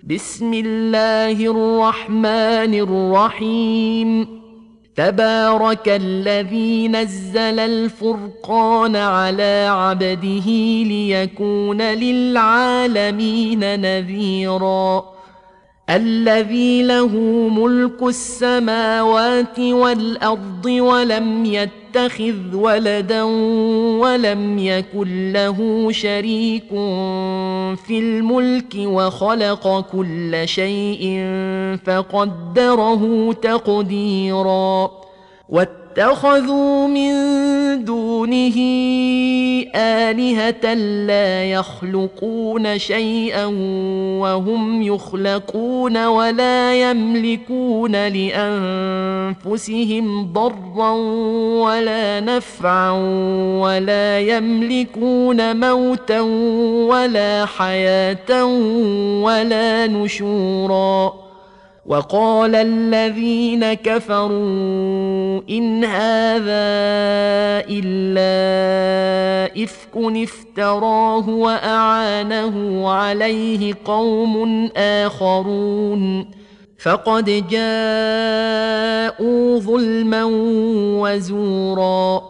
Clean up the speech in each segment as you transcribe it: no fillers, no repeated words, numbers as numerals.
بسم الله الرحمن الرحيم. تبارك الذي نزل الفرقان على عبده ليكون للعالمين نذيرا. الذي له ملك السماوات والأرض ولم يتخذ ولدا ولم يكن له شريك في الملك وخلق كل شيء فقدره تقديرا. واتخذوا من دونه آلهة لا يخلقون شيئا وهم يخلقون ولا يملكون لأنفسهم ضرا ولا نفعا ولا يملكون موتا ولا حياة ولا نشورا. وقال الذين كفروا إن هذا إلا إفك افتراه وأعانه عليه قوم آخرون فقد جاءوا ظلما وزورا.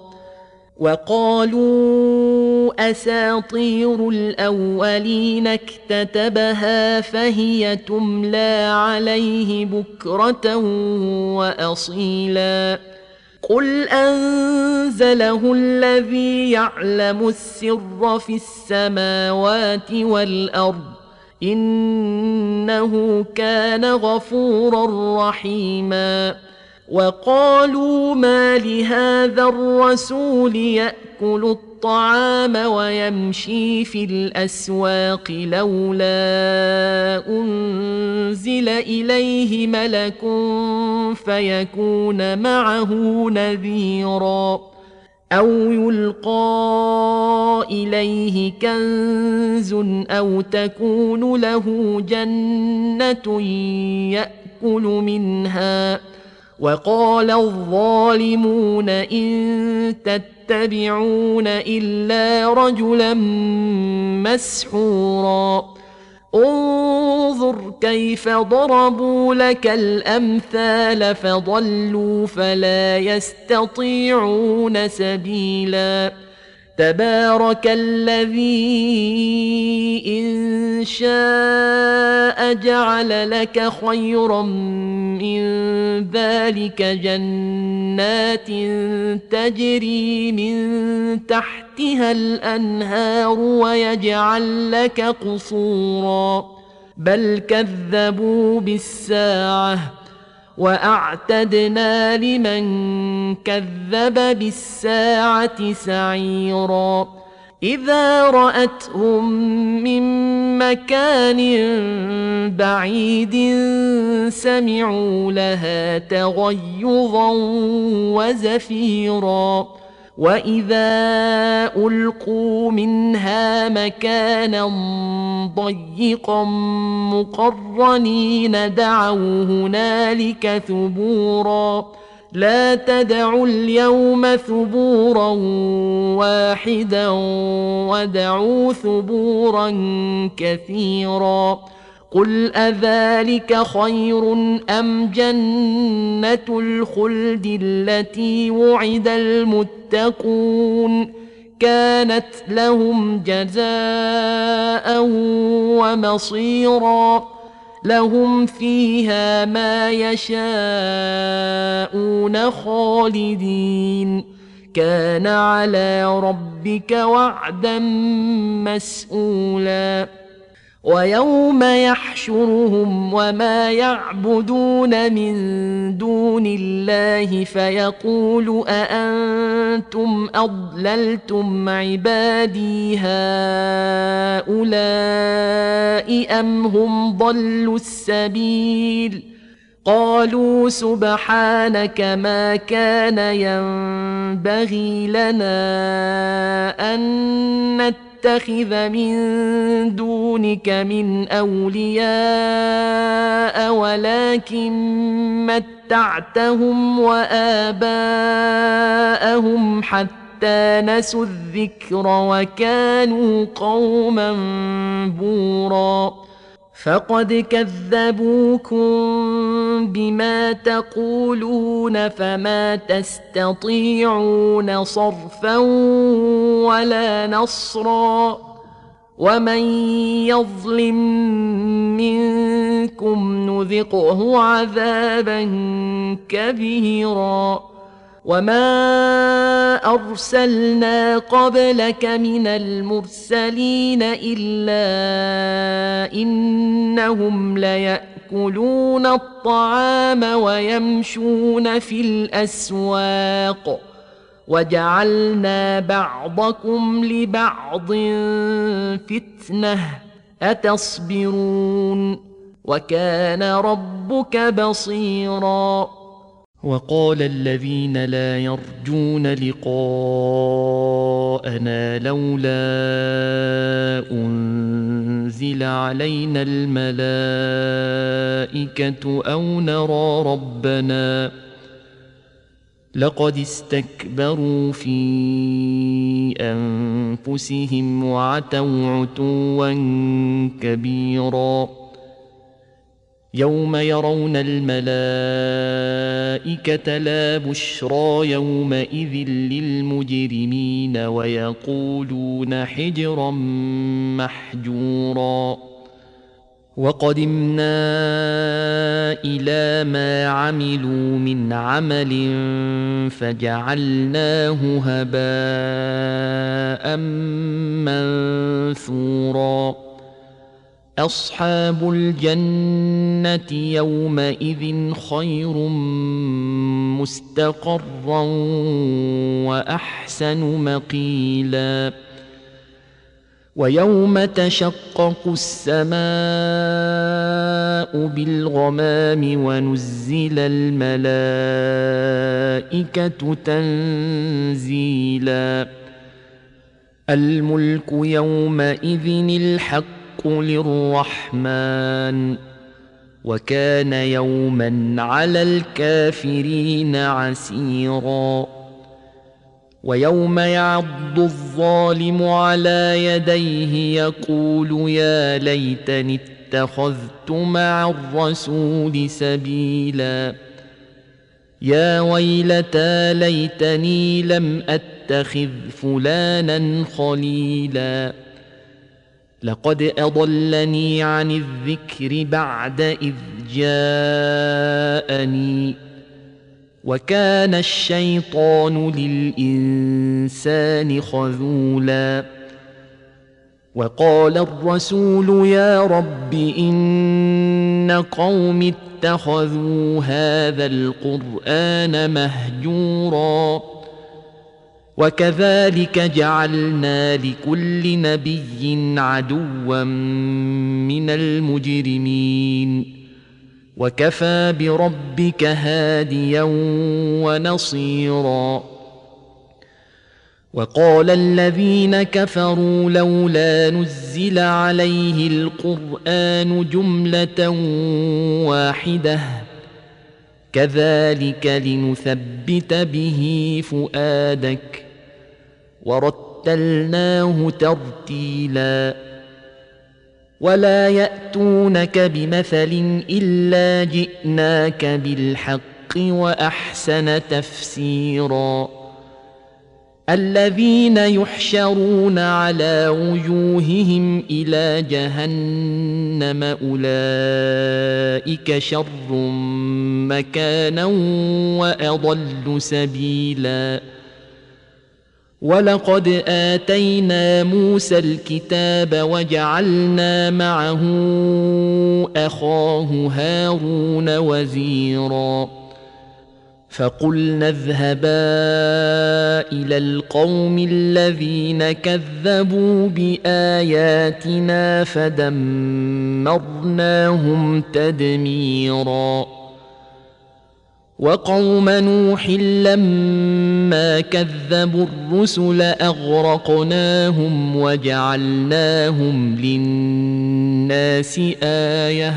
وقالوا أساطير الأولين اكتتبها فهي تملى عليه بكرة وأصيلا. قل أنزله الذي يعلم السر في السماوات والأرض إنه كان غفورا رحيما. وقالوا ما لهذا الرسول يأكل الطعام ويمشي في الأسواق لولا أنزل إليه ملك فيكون معه نذيرا. أو يلقى إليه كنز أو تكون له جنة يأكل منها. وقال الظالمون إن تتبعون إلا رجلا مسحورا. انظر كيف ضربوا لك الأمثال فضلوا فلا يستطيعون سبيلا. تبارك الذي إن شاء جعل لك خيرا من ذلك جنات تجري من تحتها الأنهار ويجعل لك قصورا. بل كذبوا بالساعة وأعتدنا لمن كذب بالساعة سعيرا. إذا رأتهم من مكان بعيد سمعوا لها تغيظا وزفيرا. وإذا ألقوا منها مكانا ضيقا مقرنين دعوا هنالك ثبورا. لا تدعوا اليوم ثبورا واحدا ودعوا ثبورا كثيرا. قل أذلك خير أم جنة الخلد التي وعد المتقون كانت لهم جزاء ومصيرا. لهم فيها ما يشاءون خالدين كان على ربك وعدا مسئولا. ويوم يحشرهم وما يعبدون من دون الله فيقول أأنتم أضللتم عبادي هؤلاء أم هم ضلوا السبيل. قالوا سبحانك ما كان ينبغي لنا أن نتخذ من دونك من أولياء ولكن متعتهم وآباءهم حتى نسوا الذكر وكانوا قوما بورا. فقد كذبوكم بما تقولون فما تستطيعون صرفا ولا نصرا ومن يظلم منكم نذقه عذابا كبيرا وما أرسلنا قبلك من المرسلين إلا إنهم ليأكلون الطعام ويمشون في الأسواق وجعلنا بعضكم لبعض فتنة أتصبرون وكان ربك بصيراً. وقال الذين لا يرجون لقاءنا لولا أنزل علينا الملائكة أو نرى ربنا لقد استكبروا في أنفسهم وعتوا عتوا كبيرا يوم يرون الملائكة لا بشرى يومئذ للمجرمين ويقولون حجرا محجورا وقدمنا إلى ما عملوا من عمل فجعلناه هباء منثورا أصحاب الجنة يومئذ خير مستقرا وأحسن مقيلا ويوم تشقق السماء بالغمام ونزل الملائكة تنزيلا الملك يومئذ الحق للرحمن وكان يوما على الكافرين عسيرا ويوم يعض الظالم على يديه يقول يا ليتني اتخذت مع الرسول سبيلا يا ويلتى ليتني لم أتخذ فلانا خليلا لقد أضلني عن الذكر بعد إذ جاءني وكان الشيطان للإنسان خذولا وقال الرسول يا رب إن قوم اتخذوا هذا القرآن مهجورا وكذلك جعلنا لكل نبي عدوا من المجرمين وكفى بربك هاديا ونصيرا وقال الذين كفروا لولا نزل عليه القرآن جملة واحدة كذلك لنثبت به فؤادك ورتلناه ترتيلا ولا يأتونك بمثل إلا جئناك بالحق وأحسن تفسيرا الذين يحشرون على وجوههم إلى جهنم أولئك شر مكانا وأضل سبيلا ولقد آتينا موسى الكتاب وجعلنا معه أخاه هارون وزيرا فقلنا اذهبا إلى القوم الذين كذبوا بآياتنا فدمرناهم تدميرا وقوم نوح لما كذبوا الرسل أغرقناهم وجعلناهم للناس آية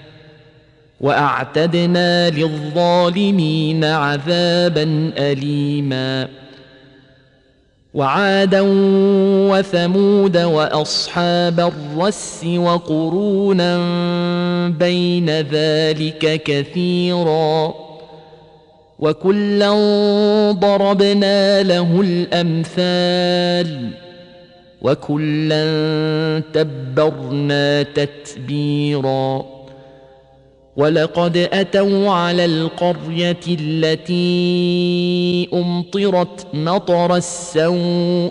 وأعتدنا للظالمين عذابا أليما وعادا وثمود وأصحاب الرس وقرونا بين ذلك كثيرا وكلا ضربنا له الأمثال وكلا تبرنا تتبيرا ولقد أتوا على القرية التي أمطرت مطر السوء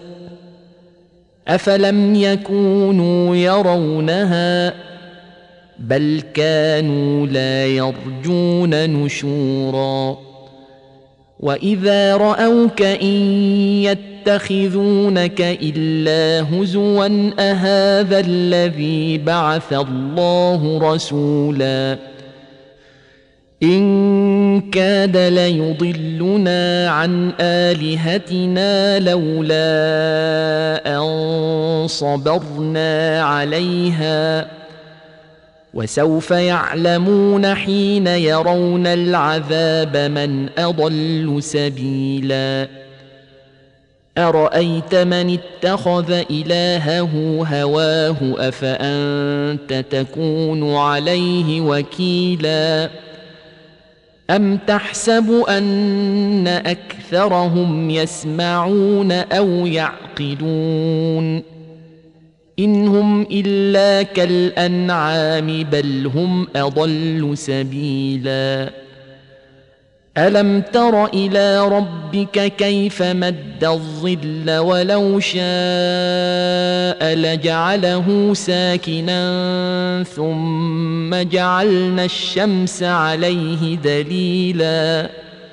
أفلم يكونوا يرونها بل كانوا لا يرجون نشورا وإذا رأوك إن يتخذونك إلا هزوا أهذا الذي بعث الله رسولا إن كاد ليضلنا عن آلهتنا لولا أن صبرنا عليها وسوف يعلمون حين يرون العذاب من أضل سبيلا أرأيت من اتخذ إلهه هواه أفأنت تكون عليه وكيلا أم تحسب أن أكثرهم يسمعون أو يعقلون إن هم إلا كالأنعام بل هم أضل سبيلا ألم تر إلى ربك كيف مد الظل ولو شاء لجعله ساكنا ثم جعلنا الشمس عليه دليلا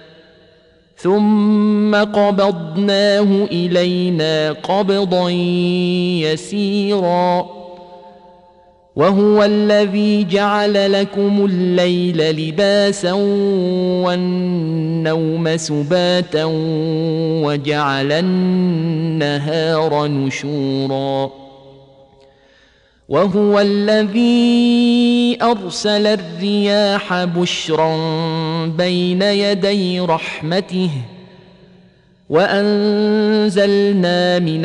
ثم قبضناه إلينا قبضا يسيرا وهو الذي جعل لكم الليل لباسا والنوم سباتا وجعل النهار نشورا وهو الذي أرسل الرياح بشرا بين يدي رحمته وأنزلنا من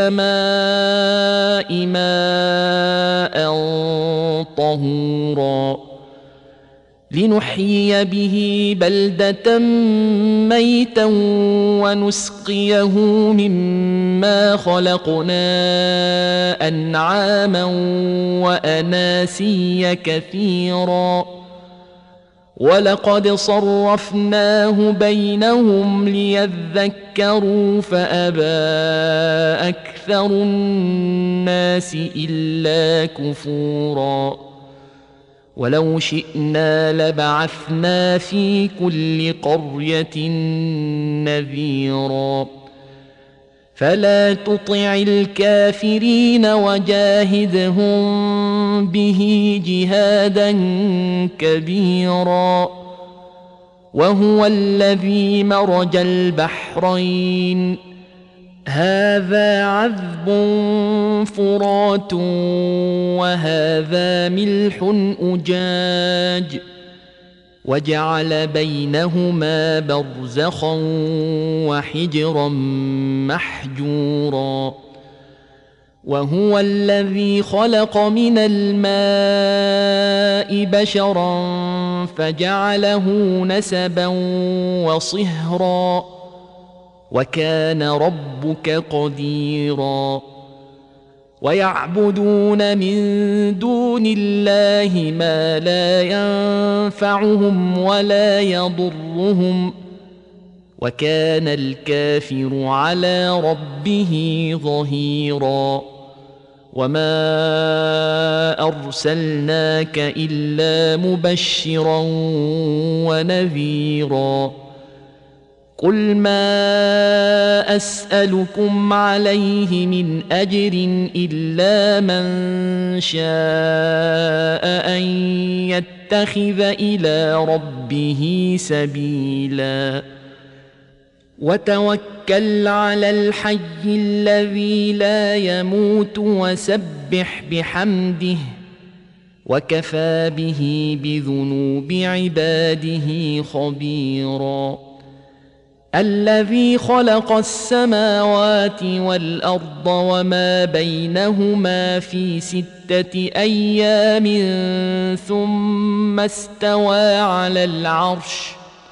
السماء ماء طهورا لنحيي به بلدة ميتا ونسقيه مما خلقنا أنعاما وأناسيا كثيرا ولقد صرفناه بينهم ليذكروا فأبى أكثر الناس إلا كفورا ولو شئنا لبعثنا في كل قرية نذيرا فلا تطع الكافرين وجاهدهم به جهادا كبيرا وهو الذي مرج البحرين هذا عذب فرات وهذا ملح أجاج وجعل بينهما برزخا وحجرا محجورا وهو الذي خلق من الماء بشرا فجعله نسبا وصهرا وكان ربك قديرا ويعبدون من دون الله ما لا ينفعهم ولا يضرهم وكان الكافر على ربه ظهيرا وما أرسلناك إلا مبشرا ونذيرا قل ما أسألكم عليه من أجر إلا من شاء أن يتخذ إلى ربه سبيلا وتوكل على الحي الذي لا يموت وسبح بحمده وكفى به بذنوب عباده خبيرا الذي خلق السماوات والأرض وما بينهما في 6 أيام ثم استوى على العرش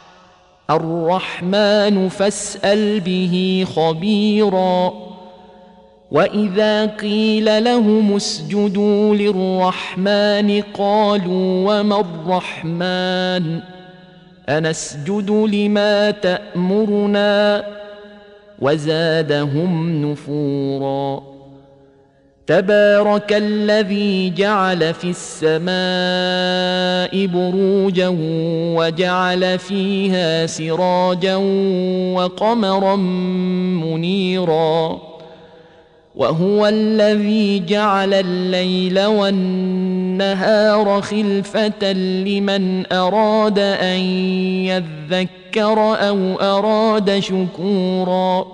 الرحمن فاسأل به خبيرا وإذا قيل لهم اسجدوا للرحمن قالوا وما الرحمن أنسجد لما تأمرنا وزادهم نفورا تبارك الذي جعل في السماء بروجا وجعل فيها سراجا وقمرا منيرا وهو الذي جعل الليل والنهار خلفة لمن أراد أن يذكر أو أراد شكورا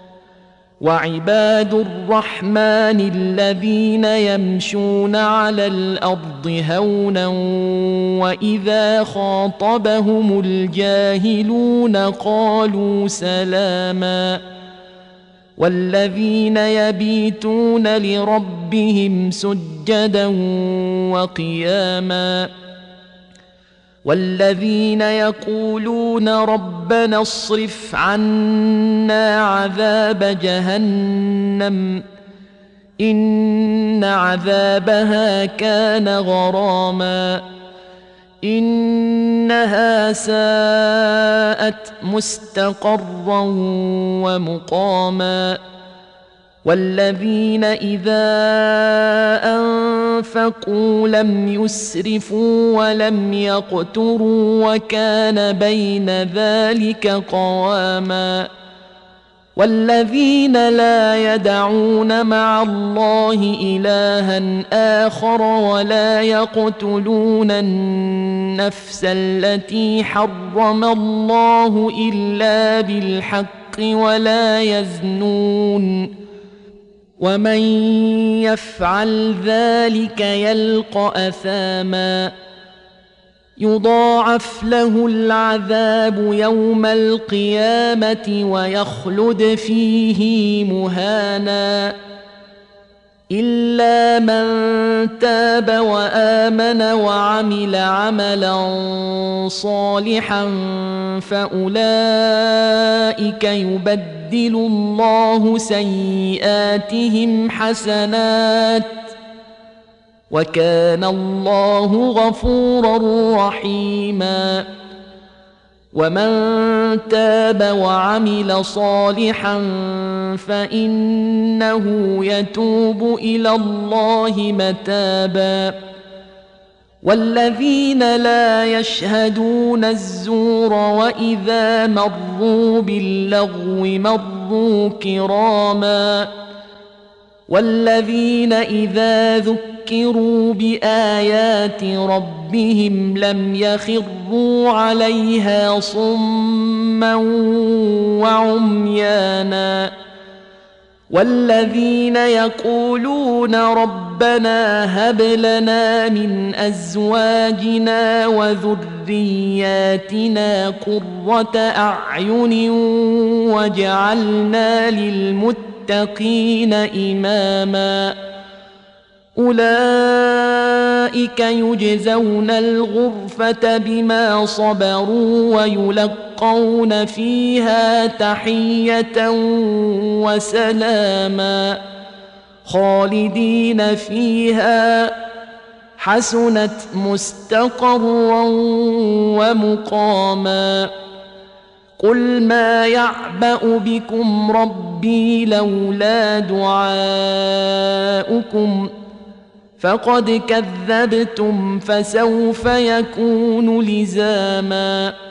وعباد الرحمن الذين يمشون على الأرض هونا وإذا خاطبهم الجاهلون قالوا سلاما والذين يبيتون لربهم سجدا وقياما والذين يقولون ربنا اصرف عنا عذاب جهنم إن عذابها كان غراما إنها ساءت مستقرا ومقاما والذين إذا أنفقوا لم يسرفوا ولم يقتروا وكان بين ذلك قواما والذين لا يدعون مع الله إلها آخر ولا يقتلون النفس التي حرم الله إلا بالحق ولا يزنون ومن يفعل ذلك يلقى أثاما يضاعف له العذاب يوم القيامة ويخلد فيه مهانا إلا من تاب وآمن وعمل عملا صالحا فأولئك يبدل الله سيئاتهم حسنات وكان الله غفورا رحيما ومن تاب وعمل صالحا فإنه يتوب إلى الله متابا والذين لا يشهدون الزور وإذا مروا باللغو مروا كراما والذين إذا ذكروا بآيات ربهم لم يخروا عليها صما وعميانا والذين يقولون ربنا هب لنا من أزواجنا وذرياتنا قرة أعين واجعلنا للمتقين إماما أولئك يجزون الغرفة بما صبروا ويلقون فيها تحية وسلاما خالدين فيها حسنت مستقرا ومقاما قل ما يعبأ بكم ربي لولا دعاؤكم فقد كذبتم فسوف يكون لزاما